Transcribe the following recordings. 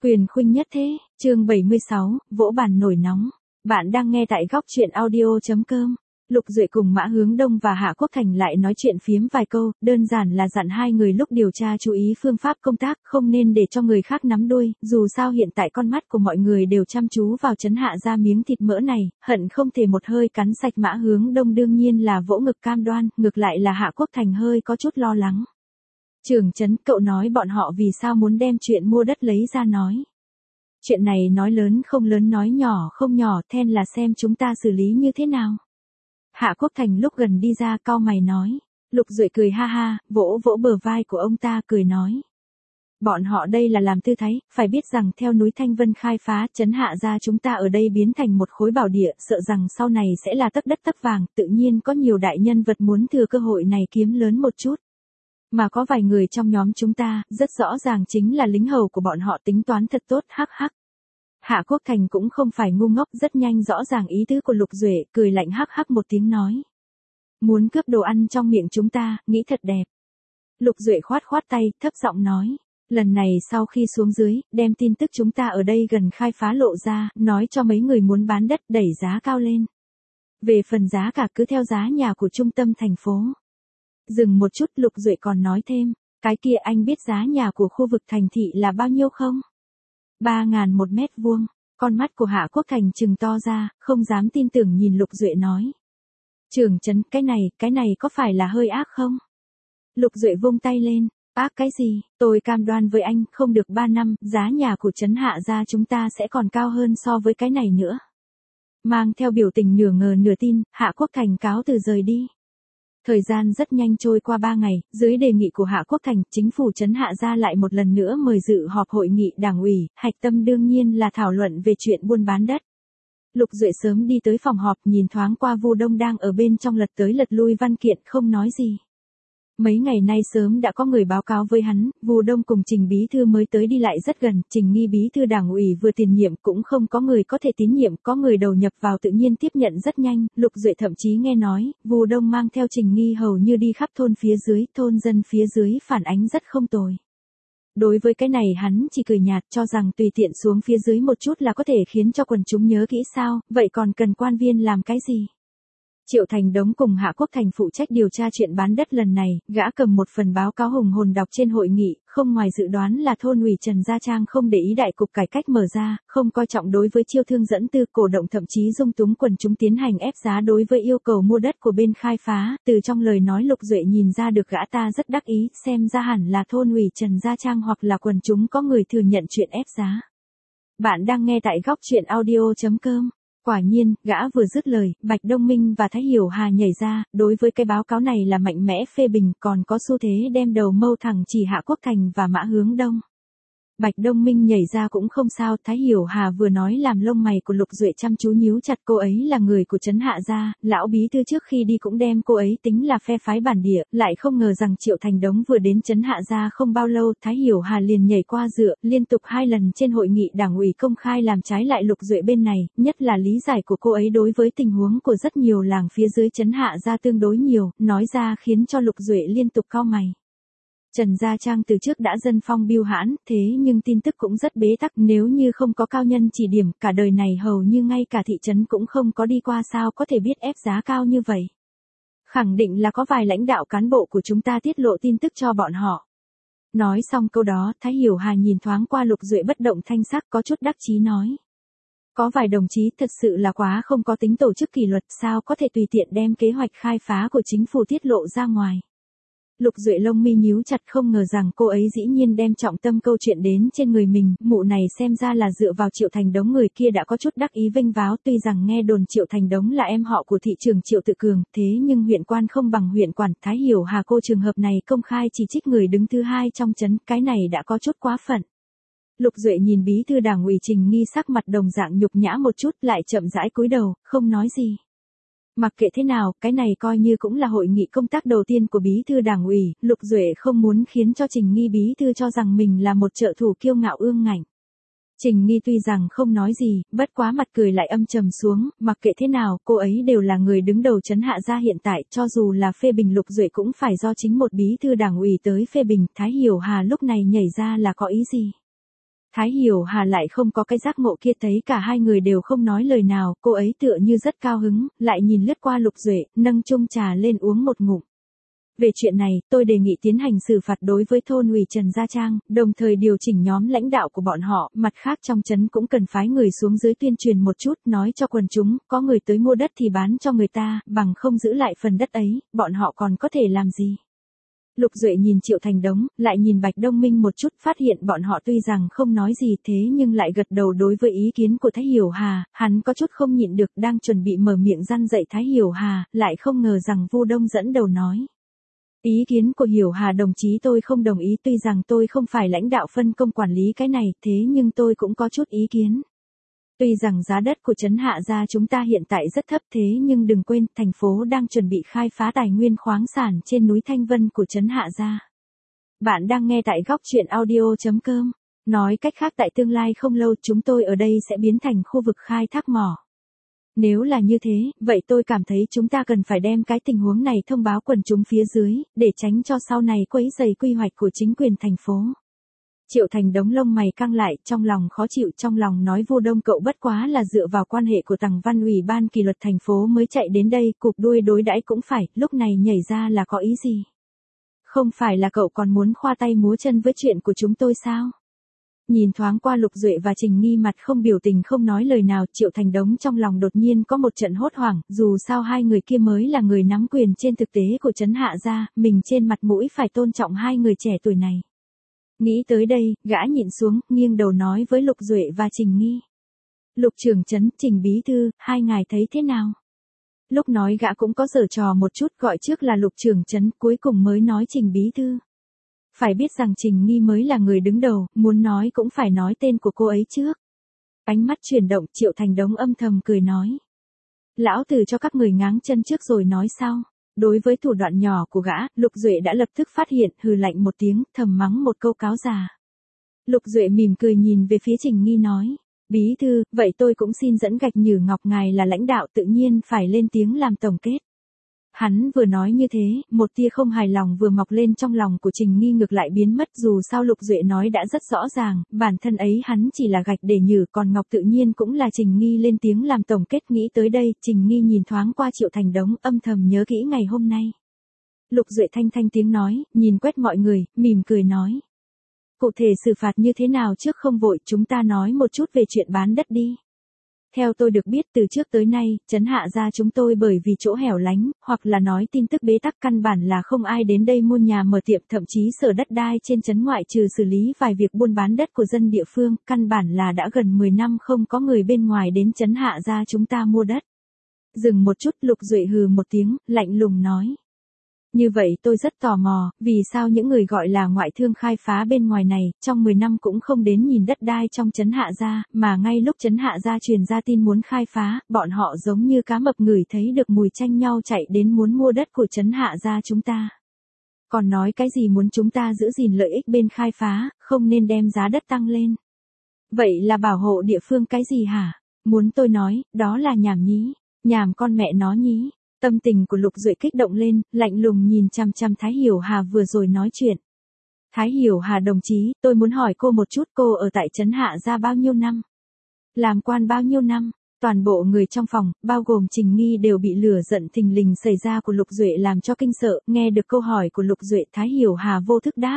Quyền khuynh nhất thế, chương 76, vỗ bàn nổi nóng. Bạn đang nghe tại góc truyện audio.com. Lục Duệ cùng Mã Hướng Đông và Hạ Quốc Thành lại nói chuyện phiếm vài câu, đơn giản là dặn hai người lúc điều tra chú ý phương pháp công tác, không nên để cho người khác nắm đuôi, dù sao hiện tại con mắt của mọi người đều chăm chú vào Trấn Hạ ra miếng thịt mỡ này, hận không thể một hơi cắn sạch. Mã Hướng Đông đương nhiên là vỗ ngực cam đoan, ngược lại là Hạ Quốc Thành hơi có chút lo lắng. Trưởng Trấn, cậu nói bọn họ vì sao muốn đem chuyện mua đất lấy ra nói. Chuyện này nói lớn không lớn nói nhỏ không nhỏ, then là xem chúng ta xử lý như thế nào. Hạ Quốc Thành lúc gần đi ra cau mày nói. Lục Duệ cười ha ha, vỗ vỗ bờ vai của ông ta cười nói. Bọn họ đây là làm tư thái, phải biết rằng theo núi Thanh Vân khai phá, Trấn Hạ ra chúng ta ở đây biến thành một khối bảo địa, sợ rằng sau này sẽ là tấc đất tấc vàng, tự nhiên có nhiều đại nhân vật muốn thừa cơ hội này kiếm lớn một chút. Mà có vài người trong nhóm chúng ta, rất rõ ràng chính là lính hầu của bọn họ tính toán thật tốt, hắc hắc. Hạ Quốc Thành cũng không phải ngu ngốc, rất nhanh rõ ràng ý tứ của Lục Duệ, cười lạnh hắc hắc một tiếng nói. Muốn cướp đồ ăn trong miệng chúng ta, nghĩ thật đẹp. Lục Duệ khoát khoát tay, thấp giọng nói. Lần này sau khi xuống dưới, đem tin tức chúng ta ở đây gần khai phá lộ ra, nói cho mấy người muốn bán đất đẩy giá cao lên. Về phần giá cả cứ theo giá nhà của trung tâm thành phố. Dừng một chút, Lục Duệ còn nói thêm, cái kia anh biết giá nhà của khu vực thành thị là bao nhiêu không? 3.000 một mét vuông. Con mắt của Hạ Quốc Thành trừng to ra, không dám tin tưởng nhìn Lục Duệ nói. Trưởng Trấn, cái này có phải là hơi ác không? Lục Duệ vung tay lên, ác cái gì, tôi cam đoan với anh, không được 3 năm, giá nhà của Trấn Hạ ra chúng ta sẽ còn cao hơn so với cái này nữa. Mang theo biểu tình nửa ngờ nửa tin, Hạ Quốc Thành cáo từ rời đi. Thời gian rất nhanh trôi qua 3 ngày, dưới đề nghị của Hạ Quốc Thành, chính phủ Trấn Hạ ra lại một lần nữa mời dự họp hội nghị đảng ủy, hạch tâm đương nhiên là thảo luận về chuyện buôn bán đất. Lục Duệ sớm đi tới phòng họp, nhìn thoáng qua Vu Đông đang ở bên trong lật tới lật lui văn kiện, không nói gì. Mấy ngày nay sớm đã có người báo cáo với hắn, Vu Đông cùng Trình bí thư mới tới đi lại rất gần, Trình Nghi bí thư đảng ủy vừa tiền nhiệm cũng không có người có thể tín nhiệm, có người đầu nhập vào tự nhiên tiếp nhận rất nhanh, Lục Duệ thậm chí nghe nói, Vu Đông mang theo Trình Nghi hầu như đi khắp thôn phía dưới, thôn dân phía dưới phản ánh rất không tồi. Đối với cái này hắn chỉ cười nhạt, cho rằng tùy tiện xuống phía dưới một chút là có thể khiến cho quần chúng nhớ kỹ sao, vậy còn cần quan viên làm cái gì? Triệu Thành Đống cùng Hạ Quốc Thành phụ trách điều tra chuyện bán đất lần này, gã cầm một phần báo cáo hùng hồn đọc trên hội nghị, không ngoài dự đoán là thôn ủy Trần Gia Trang không để ý đại cục cải cách mở ra, không coi trọng đối với chiêu thương dẫn tư, cổ động thậm chí dung túng quần chúng tiến hành ép giá đối với yêu cầu mua đất của bên khai phá, từ trong lời nói Lục Duệ nhìn ra được gã ta rất đắc ý, xem ra hẳn là thôn ủy Trần Gia Trang hoặc là quần chúng có người thừa nhận chuyện ép giá. Bạn đang nghe tại góc truyện audio.com. Quả nhiên, gã vừa dứt lời, Bạch Đông Minh và Thái Hiểu Hà nhảy ra, đối với cái báo cáo này là mạnh mẽ phê bình, còn có xu thế đem đầu mâu thẳng chỉ Hạ Quốc Thành và Mã Hướng Đông. Bạch Đông Minh nhảy ra cũng không sao, Thái Hiểu Hà vừa nói làm lông mày của Lục Duệ chăm chú nhíu chặt, cô ấy là người của Trấn Hạ gia, lão bí thư trước khi đi cũng đem cô ấy tính là phe phái bản địa, lại không ngờ rằng Triệu Thành Đống vừa đến Trấn Hạ gia không bao lâu, Thái Hiểu Hà liền nhảy qua dựa, liên tục 2 lần trên hội nghị đảng ủy công khai làm trái lại Lục Duệ bên này, nhất là lý giải của cô ấy đối với tình huống của rất nhiều làng phía dưới Trấn Hạ gia tương đối nhiều, nói ra khiến cho Lục Duệ liên tục cau mày. Trần Gia Trang từ trước đã dân phong biêu hãn, thế nhưng tin tức cũng rất bế tắc, nếu như không có cao nhân chỉ điểm, cả đời này hầu như ngay cả thị trấn cũng không có đi qua, sao có thể biết ép giá cao như vậy. Khẳng định là có vài lãnh đạo cán bộ của chúng ta tiết lộ tin tức cho bọn họ. Nói xong câu đó, Thái Hiểu Hà nhìn thoáng qua Lục Duệ bất động thanh sắc, có chút đắc chí nói. Có vài đồng chí thật sự là quá không có tính tổ chức kỷ luật, sao có thể tùy tiện đem kế hoạch khai phá của chính phủ tiết lộ ra ngoài. Lục Duệ lông mi nhíu chặt, không ngờ rằng cô ấy dĩ nhiên đem trọng tâm câu chuyện đến trên người mình, mụ này xem ra là dựa vào Triệu Thành Đống, người kia đã có chút đắc ý vênh váo, tuy rằng nghe đồn Triệu Thành Đống là em họ của thị trưởng Triệu Tự Cường, thế nhưng huyện quan không bằng huyện quản, Thái Hiểu Hà cô trường hợp này công khai chỉ trích người đứng thứ hai trong trấn, cái này đã có chút quá phận. Lục Duệ nhìn bí thư đảng ủy Trình Nghi sắc mặt đồng dạng nhục nhã một chút, lại chậm rãi cúi đầu, không nói gì. Mặc kệ thế nào, cái này coi như cũng là hội nghị công tác đầu tiên của bí thư đảng ủy, Lục Duệ không muốn khiến cho Trình Nghi bí thư cho rằng mình là một trợ thủ kiêu ngạo ương ngạnh. Trình Nghi tuy rằng không nói gì, bất quá mặt cười lại âm trầm xuống, mặc kệ thế nào, cô ấy đều là người đứng đầu Trấn Hạ gia hiện tại, cho dù là phê bình Lục Duệ cũng phải do chính một bí thư đảng ủy tới phê bình, Thái Hiểu Hà lúc này nhảy ra là có ý gì? Thái Hiểu Hà lại không có cái giác ngộ kia, thấy cả hai người đều không nói lời nào, cô ấy tựa như rất cao hứng, lại nhìn lướt qua Lục Duệ, nâng chung trà lên uống một ngụm. Về chuyện này, tôi đề nghị tiến hành xử phạt đối với thôn ủy Trần Gia Trang, đồng thời điều chỉnh nhóm lãnh đạo của bọn họ, mặt khác trong trấn cũng cần phái người xuống dưới tuyên truyền một chút, nói cho quần chúng, có người tới mua đất thì bán cho người ta, bằng không giữ lại phần đất ấy, bọn họ còn có thể làm gì. Lục Duệ nhìn Triệu Thành Đống, lại nhìn Bạch Đông Minh một chút, phát hiện bọn họ tuy rằng không nói gì thế nhưng lại gật đầu đối với ý kiến của Thái Hiểu Hà, hắn có chút không nhịn được, đang chuẩn bị mở miệng răn dạy Thái Hiểu Hà, lại không ngờ rằng Vu Đông dẫn đầu nói. Ý kiến của Hiểu Hà đồng chí tôi không đồng ý, tuy rằng tôi không phải lãnh đạo phân công quản lý cái này, thế nhưng tôi cũng có chút ý kiến. Tuy rằng giá đất của trấn Hạ Gia chúng ta hiện tại rất thấp thế nhưng đừng quên, thành phố đang chuẩn bị khai phá tài nguyên khoáng sản trên núi Thanh Vân của trấn Hạ Gia. Bạn đang nghe tại góc truyện audio.com. Nói cách khác, tại tương lai không lâu chúng tôi ở đây sẽ biến thành khu vực khai thác mỏ. Nếu là như thế, vậy tôi cảm thấy chúng ta cần phải đem cái tình huống này thông báo quần chúng phía dưới, để tránh cho sau này quấy rầy quy hoạch của chính quyền thành phố. Triệu Thành Đống lông mày căng lại, trong lòng khó chịu, trong lòng nói Vu Đông cậu bất quá là dựa vào quan hệ của Tằng Văn ủy ban kỷ luật thành phố mới chạy đến đây, cục đuôi đối đãi cũng phải, lúc này nhảy ra là có ý gì? Không phải là cậu còn muốn khoa tay múa chân với chuyện của chúng tôi sao? Nhìn thoáng qua Lục Duệ và Trình Nghi mặt không biểu tình không nói lời nào, Triệu Thành Đống trong lòng đột nhiên có một trận hốt hoảng, dù sao hai người kia mới là người nắm quyền trên thực tế của trấn Hạ Gia, mình trên mặt mũi phải tôn trọng hai người trẻ tuổi này. Nghĩ tới đây, gã nhịn xuống, nghiêng đầu nói với Lục Duệ và Trình Nghi. Lục trưởng trấn, Trình bí thư, hai ngài thấy thế nào? Lúc nói gã cũng có giở trò một chút, gọi trước là Lục trưởng trấn, cuối cùng mới nói Trình bí thư. Phải biết rằng Trình Nghi mới là người đứng đầu, muốn nói cũng phải nói tên của cô ấy trước. Ánh mắt chuyển động, Triệu Thành Đống âm thầm cười nói. Lão tử cho các người ngáng chân trước rồi nói sau. Đối với thủ đoạn nhỏ của gã, Lục Duệ đã lập tức phát hiện, hừ lạnh một tiếng, thầm mắng một câu cáo già. Lục Duệ mỉm cười nhìn về phía Trình Nghi nói. Bí thư, vậy tôi cũng xin dẫn Gạch Nhử Ngọc ngài là lãnh đạo tự nhiên phải lên tiếng làm tổng kết. Hắn vừa nói như thế, một tia không hài lòng vừa mọc lên trong lòng của Trình Nghi ngược lại biến mất, dù sao Lục Duệ nói đã rất rõ ràng, bản thân ấy hắn chỉ là gạch để nhử, còn Ngọc tự nhiên cũng là Trình Nghi lên tiếng làm tổng kết. Nghĩ tới đây, Trình Nghi nhìn thoáng qua Triệu Thành Đống, âm thầm nhớ kỹ ngày hôm nay. Lục Duệ thanh thanh tiếng nói, nhìn quét mọi người, mỉm cười nói. Cụ thể xử phạt như thế nào trước không vội, chúng ta nói một chút về chuyện bán đất đi. Theo tôi được biết từ trước tới nay, trấn Hạ Gia chúng tôi bởi vì chỗ hẻo lánh, hoặc là nói tin tức bế tắc căn bản là không ai đến đây mua nhà mở tiệm, thậm chí sở đất đai trên trấn ngoại trừ xử lý vài việc buôn bán đất của dân địa phương, căn bản là đã gần 10 năm không có người bên ngoài đến trấn Hạ Gia chúng ta mua đất. Dừng một chút, Lục Duệ hừ một tiếng, lạnh lùng nói. Như vậy tôi rất tò mò, vì sao những người gọi là ngoại thương khai phá bên ngoài này, trong 10 năm cũng không đến nhìn đất đai trong trấn Hạ Gia, mà ngay lúc trấn Hạ Gia truyền ra tin muốn khai phá, bọn họ giống như cá mập ngửi thấy được mùi tranh nhau chạy đến muốn mua đất của trấn Hạ Gia chúng ta. Còn nói cái gì muốn chúng ta giữ gìn lợi ích bên khai phá, không nên đem giá đất tăng lên. Vậy là bảo hộ địa phương cái gì hả? Muốn tôi nói, đó là nhảm nhí, nhảm con mẹ nó nhí. Tâm tình của Lục Duệ kích động lên, lạnh lùng nhìn chằm chằm Thái Hiểu Hà vừa rồi nói chuyện. Thái Hiểu Hà đồng chí, tôi muốn hỏi cô một chút, cô ở tại trấn Hạ Gia bao nhiêu năm? Làm quan bao nhiêu năm? Toàn bộ người trong phòng, bao gồm Trình Nghi đều bị lửa giận thình lình xảy ra của Lục Duệ làm cho kinh sợ, nghe được câu hỏi của Lục Duệ, Thái Hiểu Hà vô thức đáp.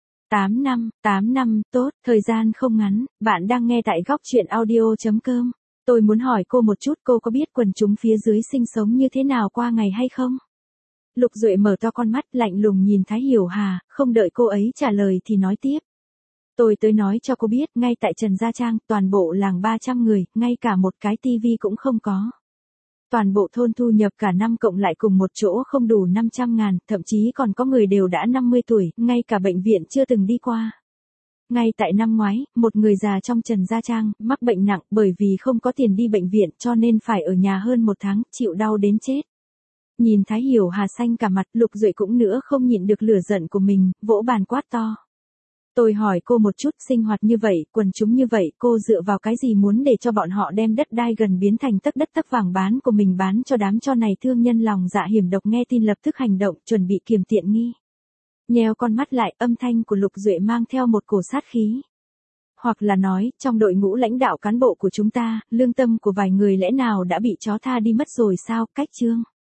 8 năm, tốt, thời gian không ngắn, bạn đang nghe tại góc truyện audio.com. Tôi muốn hỏi cô một chút, cô có biết quần chúng phía dưới sinh sống như thế nào qua ngày hay không? Lục Duệ mở to con mắt lạnh lùng nhìn Thái Hiểu Hà, không đợi cô ấy trả lời thì nói tiếp. Tôi tới nói cho cô biết, ngay tại Trần Gia Trang, toàn bộ làng 300 người, ngay cả một cái tivi cũng không có. Toàn bộ thôn thu nhập cả năm cộng lại cùng một chỗ không đủ 500.000, thậm chí còn có người đều đã 50 tuổi, ngay cả bệnh viện chưa từng đi qua. Ngay tại năm ngoái, một người già trong Trần Gia Trang, mắc bệnh nặng bởi vì không có tiền đi bệnh viện cho nên phải ở nhà hơn 1 tháng, chịu đau đến chết. Nhìn Thái Hiểu Hà xanh cả mặt, Lục Duệ cũng nữa không nhịn được lửa giận của mình, vỗ bàn quát to. Tôi hỏi cô một chút, sinh hoạt như vậy, quần chúng như vậy, cô dựa vào cái gì muốn để cho bọn họ đem đất đai gần biến thành tấc đất tấc vàng bán của mình bán cho đám cho này thương nhân lòng dạ hiểm độc, nghe tin lập tức hành động, chuẩn bị kiềm tiện nghi. Nheo con mắt lại, âm thanh của Lục Duệ mang theo một cổ sát khí. Hoặc là nói, trong đội ngũ lãnh đạo cán bộ của chúng ta, lương tâm của vài người lẽ nào đã bị chó tha đi mất rồi sao, cách Trương.